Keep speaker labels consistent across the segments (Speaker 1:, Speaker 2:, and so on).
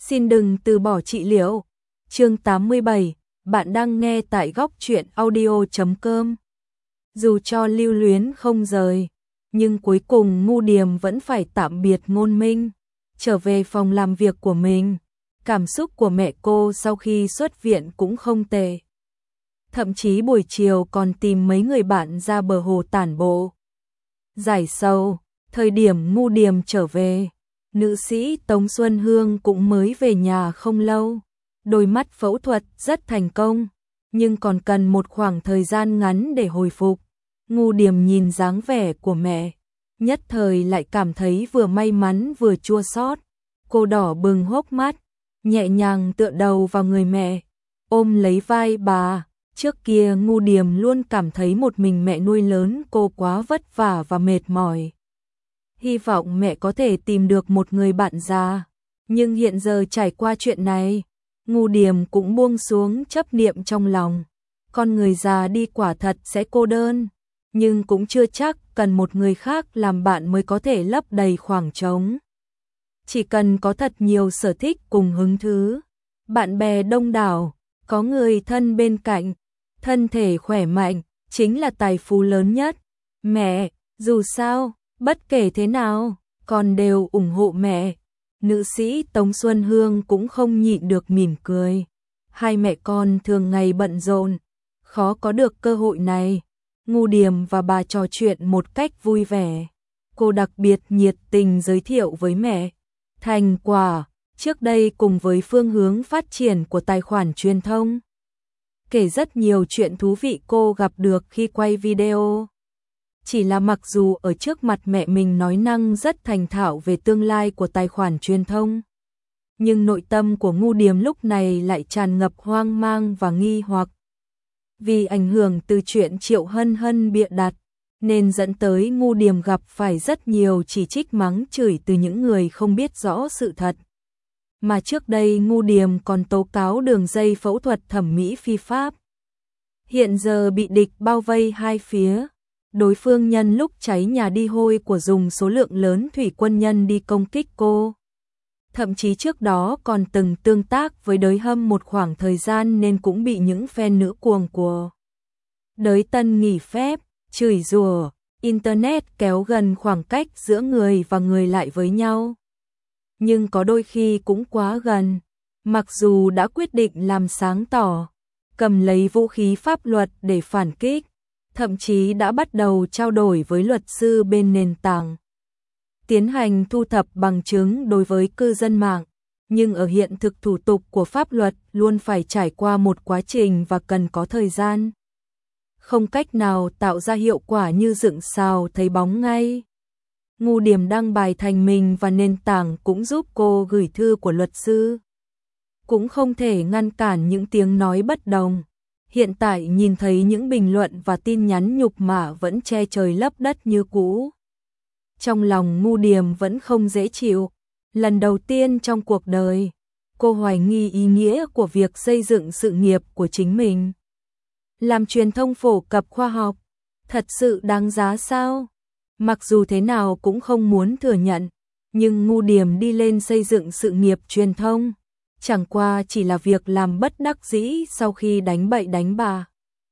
Speaker 1: Xin đừng từ bỏ trị liệu. Chương 87, bạn đang nghe tại góc truyện audio.com. Dù cho lưu luyến không rời, nhưng cuối cùng Ngu Điềm vẫn phải tạm biệt Ngôn Minh, trở về phòng làm việc của mình. Cảm xúc của mẹ cô sau khi xuất viện cũng không tệ. Thậm chí buổi chiều còn tìm mấy người bạn ra bờ hồ tản bộ. Giải sầu, thời điểm Ngu Điềm trở về, nữ sĩ Tống Xuân Hương cũng mới về nhà không lâu. Đôi mắt phẫu thuật rất thành công, nhưng còn cần một khoảng thời gian ngắn để hồi phục. Ngu Điềm nhìn dáng vẻ của mẹ, nhất thời lại cảm thấy vừa may mắn vừa chua xót. Cô đỏ bừng hốc mắt, nhẹ nhàng tựa đầu vào người mẹ, ôm lấy vai bà. Trước kia Ngu Điềm luôn cảm thấy một mình mẹ nuôi lớn cô quá vất vả và mệt mỏi. Hy vọng mẹ có thể tìm được một người bạn già. Nhưng hiện giờ trải qua chuyện này, Ngu Điềm cũng buông xuống chấp niệm trong lòng. Con người già đi quả thật sẽ cô đơn, nhưng cũng chưa chắc cần một người khác làm bạn mới có thể lấp đầy khoảng trống. Chỉ cần có thật nhiều sở thích cùng hứng thú, bạn bè đông đảo, có người thân bên cạnh, thân thể khỏe mạnh, chính là tài phú lớn nhất. Mẹ, dù sao, bất kể thế nào, con đều ủng hộ mẹ. Nữ sĩ Tống Xuân Hương cũng không nhịn được mỉm cười. Hai mẹ con thường ngày bận rộn, khó có được cơ hội này. Ngu Điềm và bà trò chuyện một cách vui vẻ. Cô đặc biệt nhiệt tình giới thiệu với mẹ thành quả trước đây cùng với phương hướng phát triển của tài khoản truyền thông. Kể rất nhiều chuyện thú vị cô gặp được khi quay video. Chỉ là mặc dù ở trước mặt mẹ mình nói năng rất thành thạo về tương lai của tài khoản truyền thông, nhưng nội tâm của Ngu Điềm lúc này lại tràn ngập hoang mang và nghi hoặc. Vì ảnh hưởng từ chuyện Triệu Hân Hân bịa đặt, nên dẫn tới Ngu Điềm gặp phải rất nhiều chỉ trích mắng chửi từ những người không biết rõ sự thật. Mà trước đây Ngu Điềm còn tố cáo đường dây phẫu thuật thẩm mỹ phi pháp. Hiện giờ bị địch bao vây hai phía. Đối phương nhân lúc cháy nhà đi hôi của dùng số lượng lớn thủy quân nhân đi công kích cô. Thậm chí trước đó còn từng tương tác với đới hâm một khoảng thời gian nên cũng bị những fan nữ cuồng của đới tân nghỉ phép, chửi rủa. Internet kéo gần khoảng cách giữa người và người lại với nhau. Nhưng có đôi khi cũng quá gần. Mặc dù đã quyết định làm sáng tỏ, cầm lấy vũ khí pháp luật để phản kích, thậm chí đã bắt đầu trao đổi với luật sư bên nền tảng, tiến hành thu thập bằng chứng đối với cư dân mạng, nhưng ở hiện thực thủ tục của pháp luật luôn phải trải qua một quá trình và cần có thời gian. Không cách nào tạo ra hiệu quả như dựng sào thấy bóng ngay. Ngu Điềm đăng bài thành mình và nền tảng cũng giúp cô gửi thư của luật sư. Cũng không thể ngăn cản những tiếng nói bất đồng. Hiện tại nhìn thấy những bình luận và tin nhắn nhục mạ vẫn che trời lấp đất như cũ. Trong lòng Ngu Điềm vẫn không dễ chịu. Lần đầu tiên trong cuộc đời, cô hoài nghi ý nghĩa của việc xây dựng sự nghiệp của chính mình. Làm truyền thông phổ cập khoa học, thật sự đáng giá sao? Mặc dù thế nào cũng không muốn thừa nhận, nhưng Ngu Điềm đi lên xây dựng sự nghiệp truyền thông, chẳng qua chỉ là việc làm bất đắc dĩ sau khi đánh bậy đánh bạ.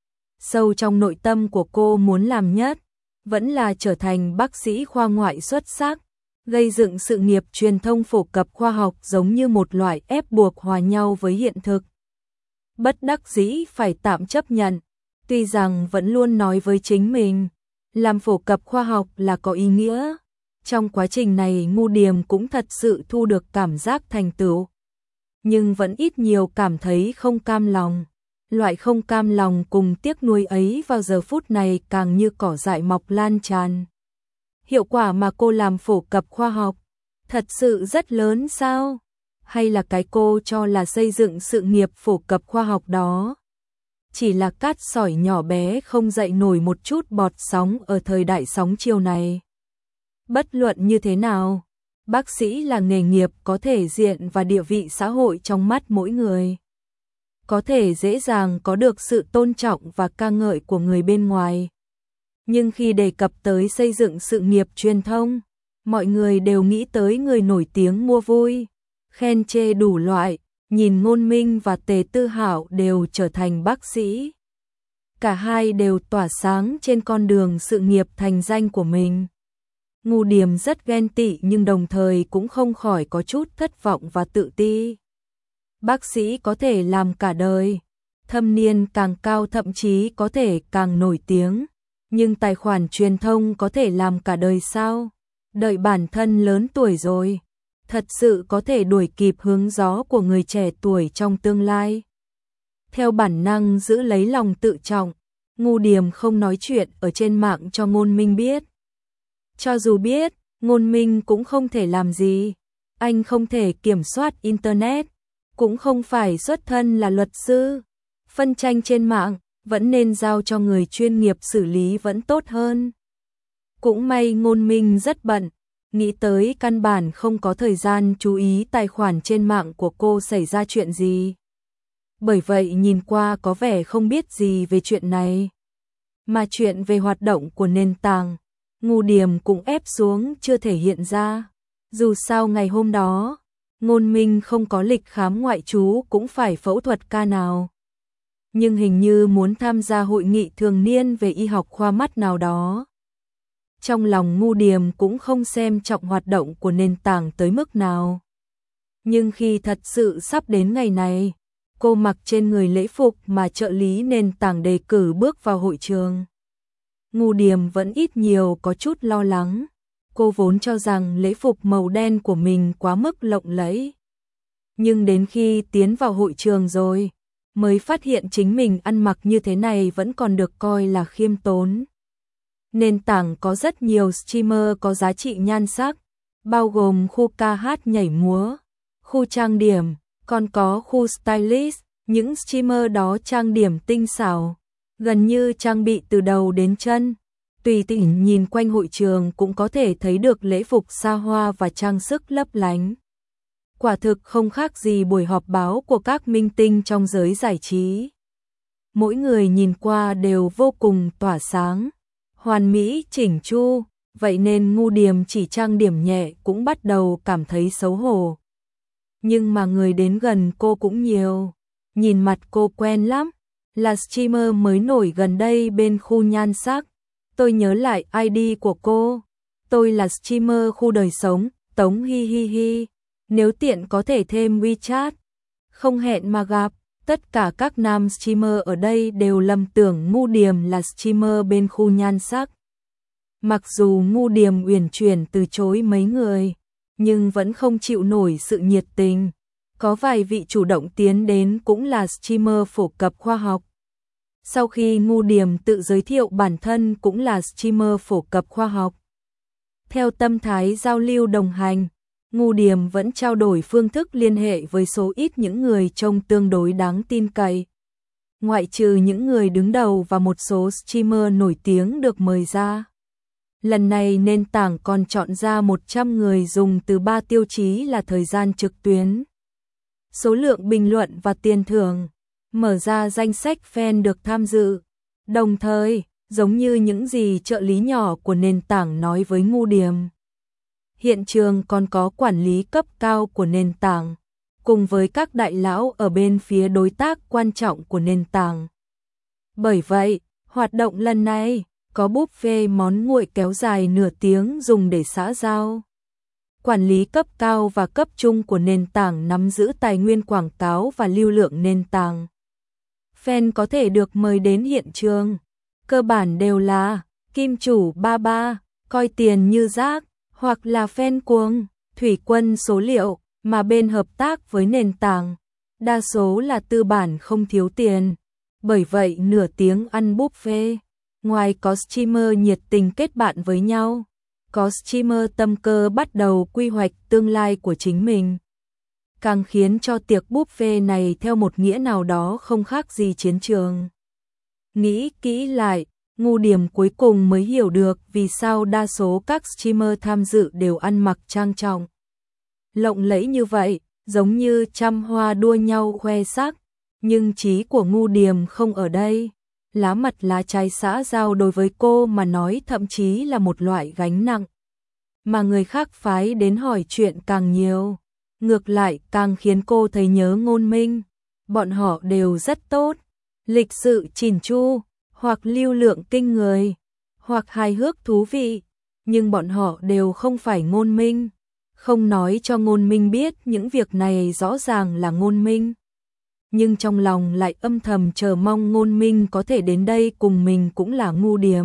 Speaker 1: Sâu trong nội tâm của cô muốn làm nhất, vẫn là trở thành bác sĩ khoa ngoại xuất sắc, gây dựng sự nghiệp truyền thông phổ cập khoa học giống như một loại ép buộc hòa nhau với hiện thực. Bất đắc dĩ phải tạm chấp nhận, tuy rằng vẫn luôn nói với chính mình, làm phổ cập khoa học là có ý nghĩa. Trong quá trình này Ngu Điềm cũng thật sự thu được cảm giác thành tựu, nhưng vẫn ít nhiều cảm thấy không cam lòng. Loại không cam lòng cùng tiếc nuối ấy vào giờ phút này càng như cỏ dại mọc lan tràn. Hiệu quả mà cô làm phổ cập khoa học, thật sự rất lớn sao? Hay là cái cô cho là xây dựng sự nghiệp phổ cập khoa học đó chỉ là cát sỏi nhỏ bé không dậy nổi một chút bọt sóng ở thời đại sóng chiều này? Bất luận như thế nào, bác sĩ là nghề nghiệp có thể diện và địa vị xã hội trong mắt mỗi người. Có thể dễ dàng có được sự tôn trọng và ca ngợi của người bên ngoài. Nhưng khi đề cập tới xây dựng sự nghiệp truyền thông, mọi người đều nghĩ tới người nổi tiếng mua vui, khen chê đủ loại, nhìn Ngôn Minh và Tề Tư Hạo đều trở thành bác sĩ. Cả hai đều tỏa sáng trên con đường sự nghiệp thành danh của mình. Ngu Điềm rất ghen tị nhưng đồng thời cũng không khỏi có chút thất vọng và tự ti. Bác sĩ có thể làm cả đời, thâm niên càng cao thậm chí có thể càng nổi tiếng, nhưng tài khoản truyền thông có thể làm cả đời sao? Đợi bản thân lớn tuổi rồi, thật sự có thể đuổi kịp hướng gió của người trẻ tuổi trong tương lai. Theo bản năng giữ lấy lòng tự trọng, Ngu Điềm không nói chuyện ở trên mạng cho Ngôn Minh biết. Cho dù biết, Ngôn Minh cũng không thể làm gì. Anh không thể kiểm soát Internet, cũng không phải xuất thân là luật sư. Phân tranh trên mạng, vẫn nên giao cho người chuyên nghiệp xử lý vẫn tốt hơn. Cũng may Ngôn Minh rất bận, nghĩ tới căn bản không có thời gian chú ý tài khoản trên mạng của cô xảy ra chuyện gì. Bởi vậy nhìn qua có vẻ không biết gì về chuyện này. Mà chuyện về hoạt động của nền tảng, Ngu Điềm cũng ép xuống chưa thể hiện ra. Dù sao ngày hôm đó, Ngôn Minh không có lịch khám ngoại trú cũng phải phẫu thuật ca nào. Nhưng hình như muốn tham gia hội nghị thường niên về y học khoa mắt nào đó. Trong lòng Ngu Điềm cũng không xem trọng hoạt động của nền tảng tới mức nào. Nhưng khi thật sự sắp đến ngày này, cô mặc trên người lễ phục mà trợ lý nền tảng đề cử bước vào hội trường. Ngu Điềm vẫn ít nhiều có chút lo lắng. Cô vốn cho rằng lễ phục màu đen của mình quá mức lộng lẫy. Nhưng đến khi tiến vào hội trường rồi, mới phát hiện chính mình ăn mặc như thế này vẫn còn được coi là khiêm tốn. Nền tảng có rất nhiều streamer có giá trị nhan sắc, bao gồm khu ca hát nhảy múa, khu trang điểm, còn có khu stylist, những streamer đó trang điểm tinh xảo, gần như trang bị từ đầu đến chân. Tùy tiện nhìn quanh hội trường cũng có thể thấy được lễ phục xa hoa và trang sức lấp lánh. Quả thực không khác gì buổi họp báo của các minh tinh trong giới giải trí. Mỗi người nhìn qua đều vô cùng tỏa sáng, hoàn mỹ chỉnh chu, vậy nên Ngu Điềm chỉ trang điểm nhẹ cũng bắt đầu cảm thấy xấu hổ. Nhưng mà người đến gần cô cũng nhiều, nhìn mặt cô quen lắm, là streamer mới nổi gần đây bên khu nhan sắc. Tôi nhớ lại ID của cô, tôi là streamer khu đời sống, Tống hi hi hi, nếu tiện có thể thêm WeChat. Không hẹn mà gặp, tất cả các nam streamer ở đây đều lầm tưởng Ngu Điềm là streamer bên khu nhan sắc. Mặc dù Ngu Điềm uyển chuyển từ chối mấy người, nhưng vẫn không chịu nổi sự nhiệt tình. Có vài vị chủ động tiến đến cũng là streamer phổ cập khoa học. Sau khi Ngu Điềm tự giới thiệu bản thân cũng là streamer phổ cập khoa học. Theo tâm thái giao lưu đồng hành, Ngu Điềm vẫn trao đổi phương thức liên hệ với số ít những người trông tương đối đáng tin cậy. Ngoại trừ những người đứng đầu và một số streamer nổi tiếng được mời ra. Lần này nền tảng còn chọn ra 100 người dùng từ 3 tiêu chí là thời gian trực tuyến, số lượng bình luận và tiền thưởng, mở ra danh sách fan được tham dự. Đồng thời, giống như những gì trợ lý nhỏ của nền tảng nói với Ngu Điềm, hiện trường còn có quản lý cấp cao của nền tảng, cùng với các đại lão ở bên phía đối tác quan trọng của nền tảng. Bởi vậy, hoạt động lần này có buffet món nguội kéo dài nửa tiếng dùng để xã giao. Quản lý cấp cao và cấp trung của nền tảng nắm giữ tài nguyên quảng cáo và lưu lượng nền tảng. Fan có thể được mời đến hiện trường, cơ bản đều là kim chủ ba ba, coi tiền như rác, hoặc là fan cuồng, thủy quân số liệu, mà bên hợp tác với nền tảng, đa số là tư bản không thiếu tiền. Bởi vậy nửa tiếng ăn buffet, ngoài có streamer nhiệt tình kết bạn với nhau, có streamer tâm cơ bắt đầu quy hoạch tương lai của chính mình. Càng khiến cho tiệc buffet này theo một nghĩa nào đó không khác gì chiến trường. Nghĩ kỹ lại, Ngu Điềm cuối cùng mới hiểu được vì sao đa số các streamer tham dự đều ăn mặc trang trọng, lộng lẫy như vậy, giống như trăm hoa đua nhau khoe sắc. Nhưng trí của Ngu Điềm không ở đây. Lá mặt lá trái xã giao đối với cô mà nói thậm chí là một loại gánh nặng. Mà người khác phái đến hỏi chuyện càng nhiều. ngược lại càng khiến cô thấy nhớ Ngôn Minh. Bọn họ đều rất tốt, lịch sự chỉn chu, hoặc lưu lượng kinh người, hoặc hài hước thú vị, nhưng bọn họ đều không phải Ngôn Minh. Không nói cho Ngôn Minh biết những việc này rõ ràng là Ngôn Minh, nhưng trong lòng lại âm thầm chờ mong Ngôn Minh có thể đến đây cùng mình cũng là Ngu Điềm.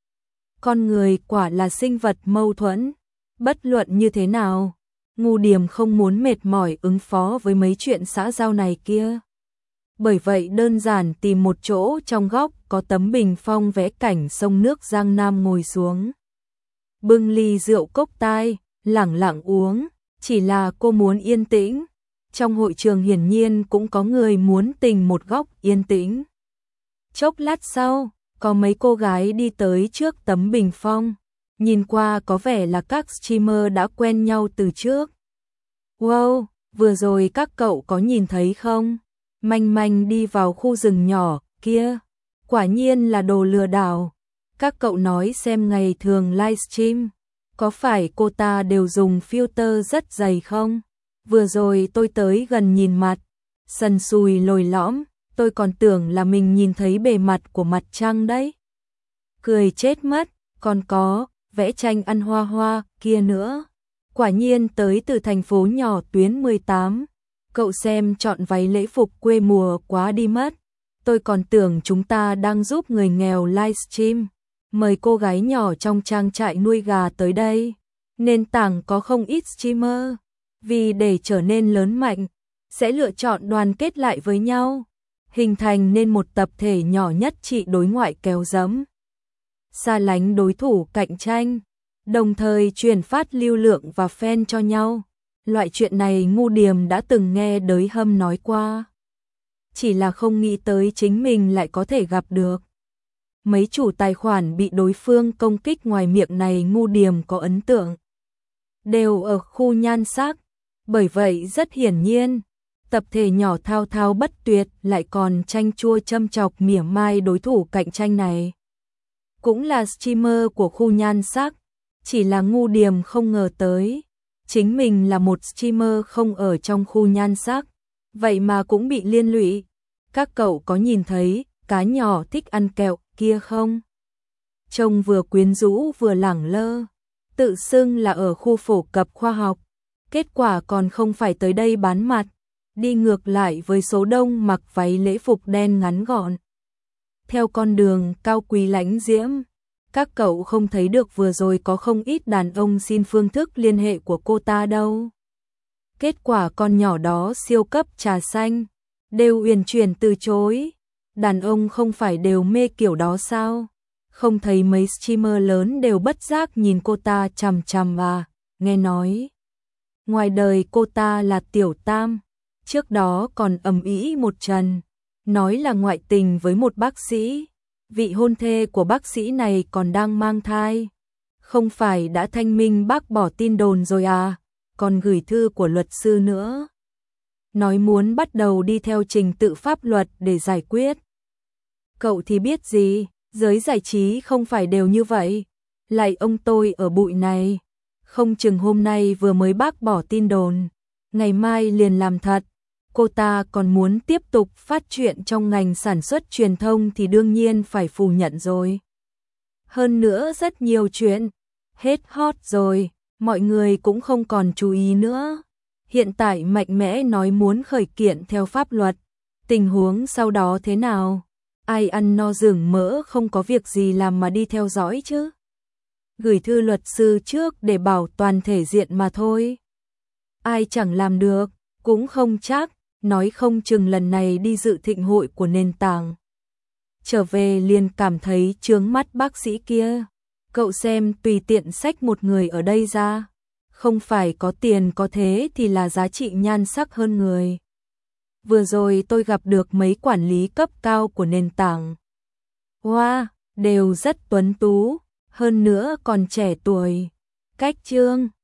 Speaker 1: Con người quả là sinh vật mâu thuẫn, bất luận như thế nào, Ngu Điềm không muốn mệt mỏi ứng phó với mấy chuyện xã giao này kia. Bởi vậy đơn giản tìm một chỗ trong góc có tấm bình phong vẽ cảnh sông nước Giang Nam ngồi xuống. Bưng ly rượu cốc tai, lẳng lặng uống, chỉ là cô muốn yên tĩnh. Trong hội trường hiển nhiên cũng có người muốn tìm một góc yên tĩnh. Chốc lát sau, có mấy cô gái đi tới trước tấm bình phong, nhìn qua có vẻ là các streamer đã quen nhau từ trước. Wow, vừa rồi các cậu có nhìn thấy không? Manh Manh đi vào khu rừng nhỏ kia, quả nhiên là đồ lừa đảo. Các cậu nói xem ngày thường livestream, có phải cô ta đều dùng filter rất dày không? Vừa rồi tôi tới gần nhìn mặt, sần sùi lồi lõm, tôi còn tưởng là mình nhìn thấy bề mặt của mặt trăng đấy. Cười chết mất, còn có, vẽ tranh ăn hoa hoa kia nữa. Quả nhiên tới từ thành phố nhỏ tuyến 18. Cậu xem chọn váy lễ phục quê mùa quá đi mất. Tôi còn tưởng chúng ta đang giúp người nghèo livestream. Mời cô gái nhỏ trong trang trại nuôi gà tới đây. Nền tảng có không ít streamer. Vì để trở nên lớn mạnh, sẽ lựa chọn đoàn kết lại với nhau, hình thành nên một tập thể nhỏ nhất trị đối ngoại kéo dẫm, xa lánh đối thủ cạnh tranh, đồng thời truyền phát lưu lượng và fan cho nhau. Loại chuyện này Ngu Điềm đã từng nghe Đới Hâm nói qua. Chỉ là không nghĩ tới chính mình lại có thể gặp được. Mấy chủ tài khoản bị đối phương công kích ngoài miệng này Ngu Điềm có ấn tượng. Đều ở khu nhan sắc. Bởi vậy rất hiển nhiên, tập thể nhỏ thao thao bất tuyệt lại còn tranh chua châm chọc mỉa mai đối thủ cạnh tranh này. Cũng là streamer của khu nhan sắc, chỉ là Ngu Điềm không ngờ tới. Chính mình là một streamer không ở trong khu nhan sắc, vậy mà cũng bị liên lụy. Các cậu có nhìn thấy cá nhỏ thích ăn kẹo kia không? Trông vừa quyến rũ vừa lẳng lơ, tự xưng là ở khu phổ cập khoa học. Kết quả còn không phải tới đây bán mặt, đi ngược lại với số đông mặc váy lễ phục đen ngắn gọn. Theo con đường cao quý lãnh diễm, các cậu không thấy được vừa rồi có không ít đàn ông xin phương thức liên hệ của cô ta đâu. Kết quả con nhỏ đó siêu cấp trà xanh, đều uyển chuyển từ chối. Đàn ông không phải đều mê kiểu đó sao? Không thấy mấy streamer lớn đều bất giác nhìn cô ta chằm chằm à, nghe nói. Ngoài đời cô ta là tiểu tam, trước đó còn ầm ĩ một trận, nói là ngoại tình với một bác sĩ, vị hôn thê của bác sĩ này còn đang mang thai. Không phải đã thanh minh bác bỏ tin đồn rồi à, còn gửi thư của luật sư nữa. Nói muốn bắt đầu đi theo trình tự pháp luật để giải quyết. Cậu thì biết gì, giới giải trí không phải đều như vậy, lại ông tôi ở bụi này. Không chừng hôm nay vừa mới bác bỏ tin đồn, ngày mai liền làm thật. Cô ta còn muốn tiếp tục phát triển trong ngành sản xuất truyền thông thì đương nhiên phải phủ nhận rồi. Hơn nữa rất nhiều chuyện, hết hot rồi, mọi người cũng không còn chú ý nữa. Hiện tại mạnh mẽ nói muốn khởi kiện theo pháp luật, tình huống sau đó thế nào? Ai ăn no rừng mỡ không có việc gì làm mà đi theo dõi chứ? Gửi thư luật sư trước để bảo toàn thể diện mà thôi. Ai chẳng làm được, cũng không chắc, nói không chừng lần này đi dự thịnh hội của nền tảng. Trở về liền cảm thấy chướng mắt bác sĩ kia. Cậu xem tùy tiện xách một người ở đây ra. Không phải có tiền có thế thì là giá trị nhan sắc hơn người. Vừa rồi tôi gặp được mấy quản lý cấp cao của nền tảng. Wow, đều rất tuấn tú. Hơn nữa còn trẻ tuổi. Cách trương